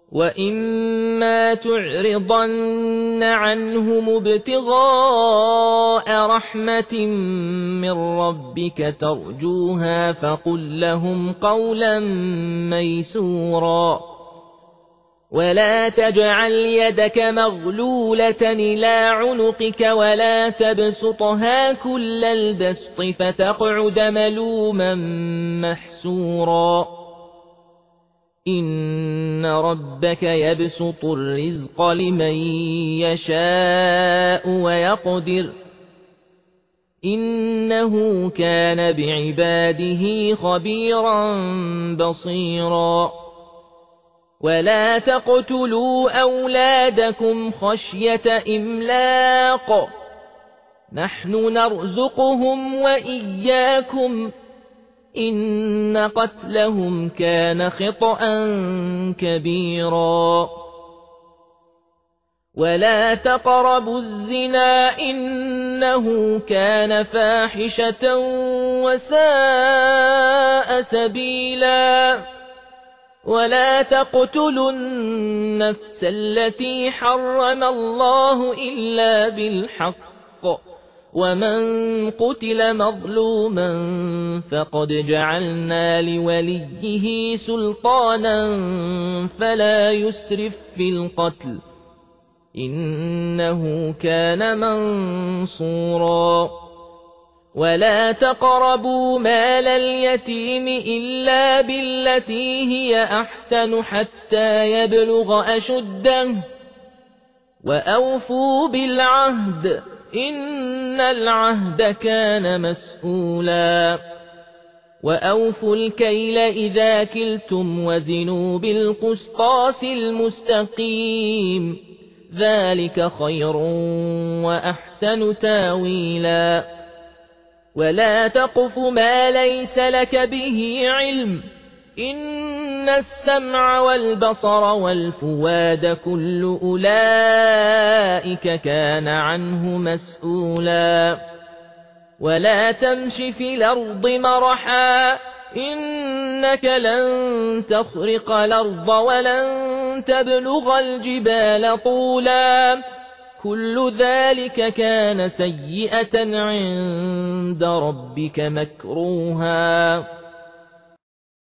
وَإِمَّا تُعْرِضَنَّ عَنْهُمُ ابْتِغَاءَ رَحْمَةٍ مِّن رَّبِّكَ تَرْجُوهَا فَقُل لَّهُمْ قَوْلًا مَّيْسُورًا وَلَا تَجْعَلْ يَدَكَ مَغْلُولَةً إِلَىٰ عُنُقِكَ وَلَا تَبْسُطْهَا كُلَّ الْبَسْطِ فَتَقْعُدَ مَلُومًا مَّحْسُورًا إِنَّ رَبَّكَ يَبْسُطُ الرِّزْقَ لِمَن يَشَاءُ وَيَقْدِرُ إِنَّهُ كَانَ بِعِبَادِهِ خَبِيرًا بَصِيرًا وَلَا تَقْتُلُوا أَوْلَادَكُمْ خَشْيَةَ إِمْلَاقٍ نَّحْنُ نَرْزُقُهُمْ وَإِيَّاكُمْ إِنَّ قَتْلَهُمْ كَانَ خِطْئًا كَبِيرًا وَلَا تَقْرَبُوا الزِّنَا إِنَّهُ كَانَ فَاحِشَةً وَسَاءَ سَبِيلًا وَلَا تَقْتُلُوا النَّفْسَ الَّتِي حَرَّمَ اللَّهُ إِلَّا بِالْحَقِّ وَمَن قُتِلَ مَظْلُومًا فَقَدْ جَعَلْنَا لِوَلِيِّهِ سُلْطَانًا فَلَا يُسْرِف فِّي الْقَتْلِ إِنَّهُ كَانَ مَنصُورًا وَلَا تَقْرَبُوا مَالَ الْيَتِيمِ إِلَّا بِالَّتِي هِيَ أَحْسَنُ حَتَّىٰ يَبْلُغَ أَشُدَّهُ وَأَوْفُوا بِالْعَهْدِ إِنَّ الْعَهْدَ كَانَ مسؤولا وَأَوْفُوا الْكَيْلَ إِذَا كِلْتُمْ وَزِنُوا بِالْقِسْطَاسِ الْمُسْتَقِيمِ ذَلِكَ خَيْرٌ وَأَحْسَنُ تَأْوِيلًا وَلَا تَقْفُ مَا لَيْسَ لَكَ بِهِ عِلْمٌ إِنَّ السَّمْعَ وَالْبَصَرَ وَالْفُؤَادَ كُلُّ أُولَئِكَ كَانَ عَنْهُ مسؤولا وَلَا تَمْشِ فِي الْأَرْضِ مَرَحًا إِنَّكَ لَن تَخْرِقَ الْأَرْضَ وَلَن تَبْلُغَ الْجِبَالَ طُولًا كُلُّ ذَلِكَ كَانَ سَيِّئَةً عِندَ رَبِّكَ مَكْرُوهًا